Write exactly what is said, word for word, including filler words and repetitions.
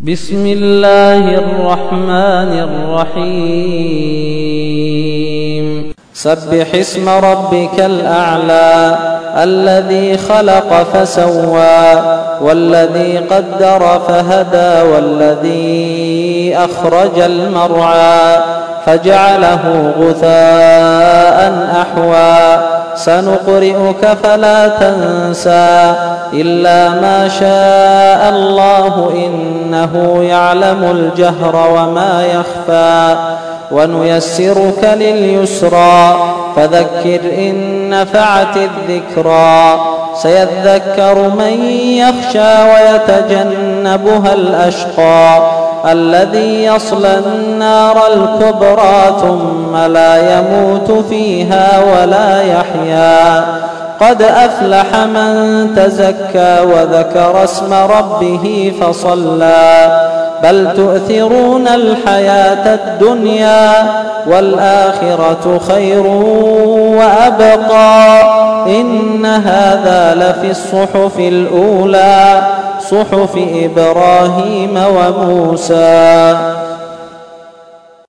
بسم الله الرحمن الرحيم سبح اسم ربك الأعلى الذي خلق فسوى والذي قدر فهدى والذي أخرج المرعى فجعله غثاء أحوى سنقرئك فلا تنسى إلا ما شاء الله إنه يعلم الجهر وما يخفى ونيسرك لليسرى فذكر إن نفعت الذكرى سيذكر من يخشى ويتجنبها الأشقى الذي يصلى النار الكبرى ثم لا يموت فيها ولا يحيا قد أفلح من تزكى وذكر اسم ربه فصلى بل تؤثرون الحياة الدنيا والآخرة خير وأبقى إن هذا لفي الصحف الأولى صحف إبراهيم وموسى.